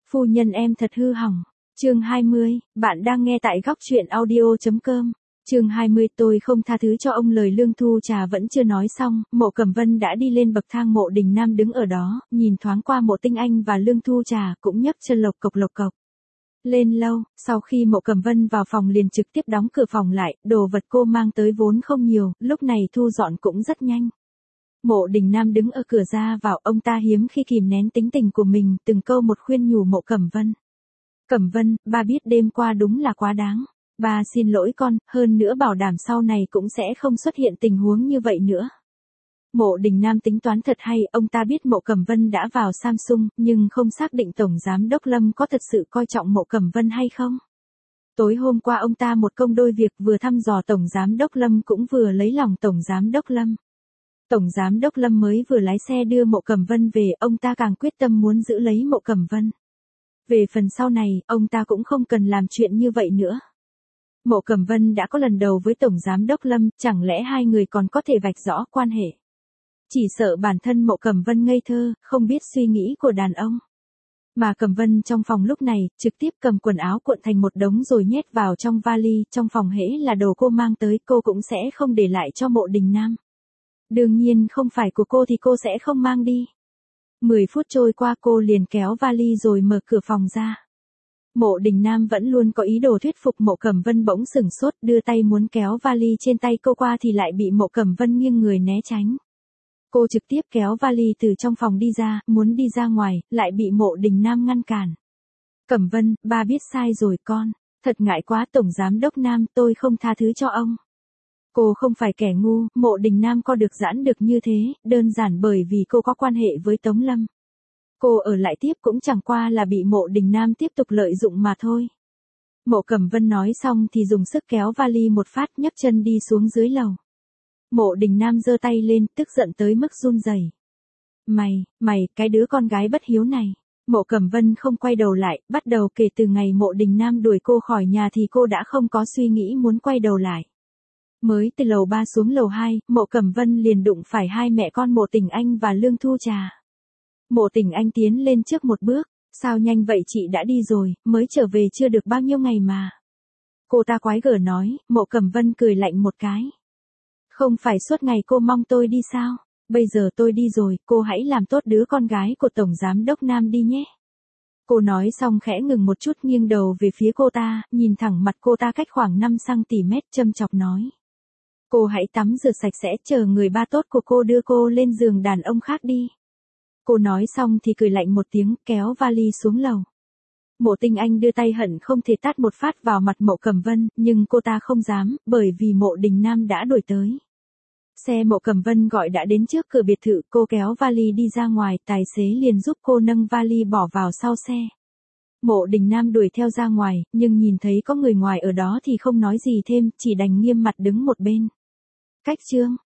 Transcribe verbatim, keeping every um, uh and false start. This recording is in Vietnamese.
Phu nhân em thật hư hỏng. Chương hai mươi, bạn đang nghe tại góc truyện audio chấm com. Chương hai mươi, tôi không tha thứ cho ông. Lời Lương Thu Trà vẫn chưa nói xong, Mộ Cẩm Vân đã đi lên bậc thang. Mộ Đình Nam đứng ở đó, nhìn thoáng qua Mộ Tinh Anh và Lương Thu Trà, cũng nhấc chân lộc cộc lộc cộc lên lâu. Sau khi Mộ Cẩm Vân vào phòng liền trực tiếp đóng cửa phòng lại, đồ vật cô mang tới vốn không nhiều, lúc này thu dọn cũng rất nhanh. Mộ Đình Nam đứng ở cửa ra vào, ông ta hiếm khi kìm nén tính tình của mình, từng câu một khuyên nhủ Mộ Cẩm Vân. Cẩm Vân, ba biết đêm qua đúng là quá đáng. Ba xin lỗi con, hơn nữa bảo đảm sau này cũng sẽ không xuất hiện tình huống như vậy nữa. Mộ Đình Nam tính toán thật hay, ông ta biết Mộ Cẩm Vân đã vào Samsung, nhưng không xác định Tổng Giám Đốc Lâm có thật sự coi trọng Mộ Cẩm Vân hay không. Tối hôm qua ông ta một công đôi việc, vừa thăm dò Tổng Giám Đốc Lâm cũng vừa lấy lòng Tổng Giám Đốc Lâm. Tổng Giám Đốc Lâm mới vừa lái xe đưa Mộ Cẩm Vân về, ông ta càng quyết tâm muốn giữ lấy Mộ Cẩm Vân. Về phần sau này, ông ta cũng không cần làm chuyện như vậy nữa. Mộ Cẩm Vân đã có lần đầu với Tổng Giám Đốc Lâm, chẳng lẽ hai người còn có thể vạch rõ quan hệ. Chỉ sợ bản thân Mộ Cẩm Vân ngây thơ, không biết suy nghĩ của đàn ông. Mà Cẩm Vân trong phòng lúc này, trực tiếp cầm quần áo cuộn thành một đống rồi nhét vào trong vali, trong phòng hễ là đồ cô mang tới cô cũng sẽ không để lại cho Mộ Đình Nam. Đương nhiên không phải của cô thì cô sẽ không mang đi. Mười phút trôi qua cô liền kéo vali rồi mở cửa phòng ra. Mộ Đình Nam vẫn luôn có ý đồ thuyết phục Mộ Cẩm Vân, bỗng sửng sốt đưa tay muốn kéo vali trên tay cô qua thì lại bị Mộ Cẩm Vân nghiêng người né tránh. Cô trực tiếp kéo vali từ trong phòng đi ra, muốn đi ra ngoài, lại bị Mộ Đình Nam ngăn cản. Cẩm Vân, ba biết sai rồi con, thật ngại quá Tổng Giám Đốc Nam, tôi không tha thứ cho ông. Cô không phải kẻ ngu, Mộ Đình Nam co được giãn được như thế, đơn giản bởi vì cô có quan hệ với Tống Lâm. Cô ở lại tiếp cũng chẳng qua là bị Mộ Đình Nam tiếp tục lợi dụng mà thôi. Mộ Cẩm Vân nói xong thì dùng sức kéo vali một phát, nhấc chân đi xuống dưới lầu. Mộ Đình Nam giơ tay lên, tức giận tới mức run rẩy. Mày, mày, cái đứa con gái bất hiếu này. Mộ Cẩm Vân không quay đầu lại, bắt đầu kể từ ngày Mộ Đình Nam đuổi cô khỏi nhà thì cô đã không có suy nghĩ muốn quay đầu lại. Mới từ lầu ba xuống lầu hai, Mộ Cẩm Vân liền đụng phải hai mẹ con Mộ Tình Anh và Lương Thu Trà. Mộ Tình Anh tiến lên trước một bước, sao nhanh vậy chị đã đi rồi, mới trở về chưa được bao nhiêu ngày mà. Cô ta quái gở nói, Mộ Cẩm Vân cười lạnh một cái. Không phải suốt ngày cô mong tôi đi sao, bây giờ tôi đi rồi, cô hãy làm tốt đứa con gái của Tổng Giám Đốc Nam đi nhé. Cô nói xong khẽ ngừng một chút, nghiêng đầu về phía cô ta, nhìn thẳng mặt cô ta cách khoảng năm xăng ti mét, châm chọc nói. Cô hãy tắm rửa sạch sẽ, chờ người ba tốt của cô đưa cô lên giường đàn ông khác đi. Cô nói xong thì cười lạnh một tiếng, kéo vali xuống lầu. Mộ Tinh Anh đưa tay hận không thể tát một phát vào mặt Mộ Cẩm Vân, nhưng cô ta không dám, bởi vì Mộ Đình Nam đã đuổi tới. Xe Mộ Cẩm Vân gọi đã đến trước cửa biệt thự, cô kéo vali đi ra ngoài, tài xế liền giúp cô nâng vali bỏ vào sau xe. Mộ Đình Nam đuổi theo ra ngoài, nhưng nhìn thấy có người ngoài ở đó thì không nói gì thêm, chỉ đành nghiêm mặt đứng một bên. Cách chương